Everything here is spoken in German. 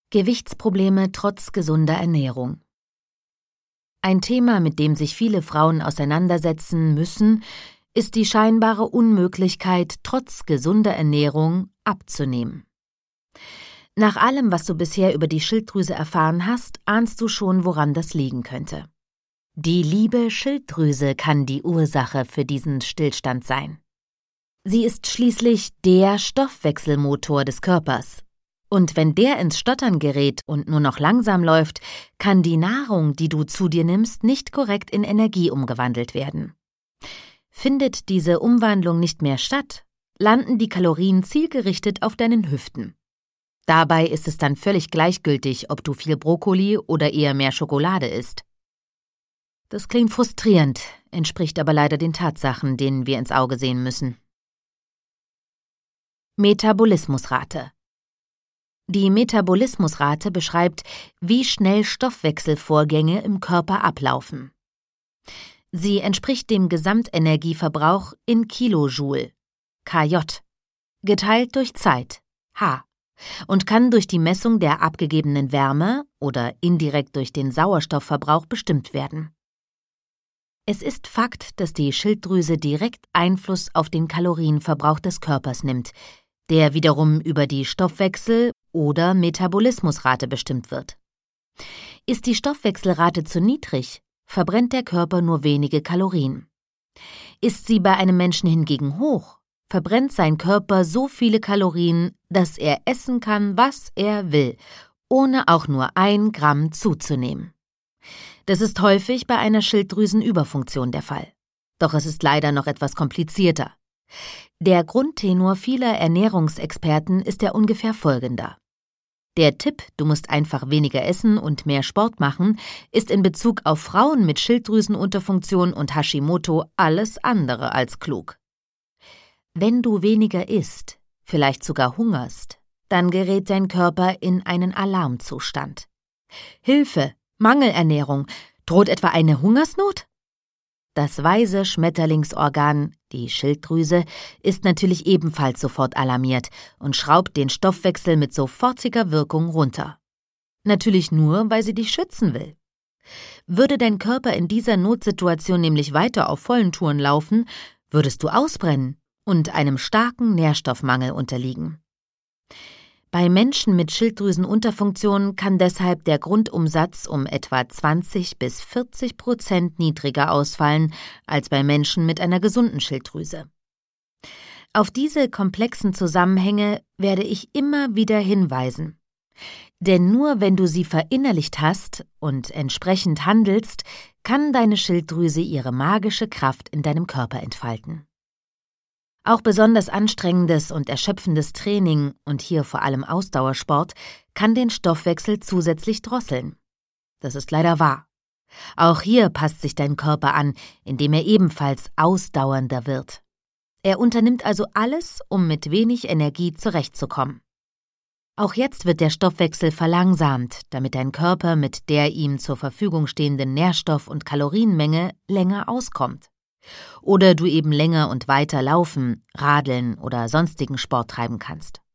Gewichtsprobleme trotz gesunder Ernährung. Ein Thema, mit dem sich viele Frauen auseinandersetzen müssen, ist die scheinbare Unmöglichkeit, trotz gesunder Ernährung abzunehmen. Nach allem, was du bisher über die Schilddrüse erfahren hast, ahnst du schon, woran das liegen könnte. Die liebe Schilddrüse kann die Ursache für diesen Stillstand sein. Sie ist schließlich der Stoffwechselmotor des Körpers. Und wenn der ins Stottern gerät und nur noch langsam läuft, kann die Nahrung, die du zu dir nimmst, nicht korrekt in Energie umgewandelt werden. Findet diese Umwandlung nicht mehr statt, landen die Kalorien zielgerichtet auf deinen Hüften. Dabei ist es dann völlig gleichgültig, ob du viel Brokkoli oder eher mehr Schokolade isst. Das klingt frustrierend, entspricht aber leider den Tatsachen, denen wir ins Auge sehen müssen. Metabolismusrate. Die Metabolismusrate beschreibt, wie schnell Stoffwechselvorgänge im Körper ablaufen. Sie entspricht dem Gesamtenergieverbrauch in Kilojoule, kJ, geteilt durch Zeit, H, und kann durch die Messung der abgegebenen Wärme oder indirekt durch den Sauerstoffverbrauch bestimmt werden. Es ist Fakt, dass die Schilddrüse direkt Einfluss auf den Kalorienverbrauch des Körpers nimmt, der wiederum über die Stoffwechsel- oder Metabolismusrate bestimmt wird. Ist die Stoffwechselrate zu niedrig, verbrennt der Körper nur wenige Kalorien. Ist sie bei einem Menschen hingegen hoch, verbrennt sein Körper so viele Kalorien, dass er essen kann, was er will, ohne auch nur 1 Gramm zuzunehmen. Das ist häufig bei einer Schilddrüsenüberfunktion der Fall. Doch es ist leider noch etwas komplizierter. Der Grundtenor vieler Ernährungsexperten ist ja ungefähr folgender. Der Tipp, du musst einfach weniger essen und mehr Sport machen, ist in Bezug auf Frauen mit Schilddrüsenunterfunktion und Hashimoto alles andere als klug. Wenn du weniger isst, vielleicht sogar hungerst, dann gerät dein Körper in einen Alarmzustand. Hilfe, Mangelernährung, droht etwa eine Hungersnot? Das weise Schmetterlingsorgan, die Schilddrüse, ist natürlich ebenfalls sofort alarmiert und schraubt den Stoffwechsel mit sofortiger Wirkung runter. Natürlich nur, weil sie dich schützen will. Würde dein Körper in dieser Notsituation nämlich weiter auf vollen Touren laufen, würdest du ausbrennen und einem starken Nährstoffmangel unterliegen. Bei Menschen mit Schilddrüsenunterfunktion kann deshalb der Grundumsatz um etwa 20-40% niedriger ausfallen als bei Menschen mit einer gesunden Schilddrüse. Auf diese komplexen Zusammenhänge werde ich immer wieder hinweisen. Denn nur wenn du sie verinnerlicht hast und entsprechend handelst, kann deine Schilddrüse ihre magische Kraft in deinem Körper entfalten. Auch besonders anstrengendes und erschöpfendes Training und hier vor allem Ausdauersport kann den Stoffwechsel zusätzlich drosseln. Das ist leider wahr. Auch hier passt sich dein Körper an, indem er ebenfalls ausdauernder wird. Er unternimmt also alles, um mit wenig Energie zurechtzukommen. Auch jetzt wird der Stoffwechsel verlangsamt, damit dein Körper mit der ihm zur Verfügung stehenden Nährstoff- und Kalorienmenge länger auskommt. Oder du eben länger und weiter laufen, radeln oder sonstigen Sport treiben kannst.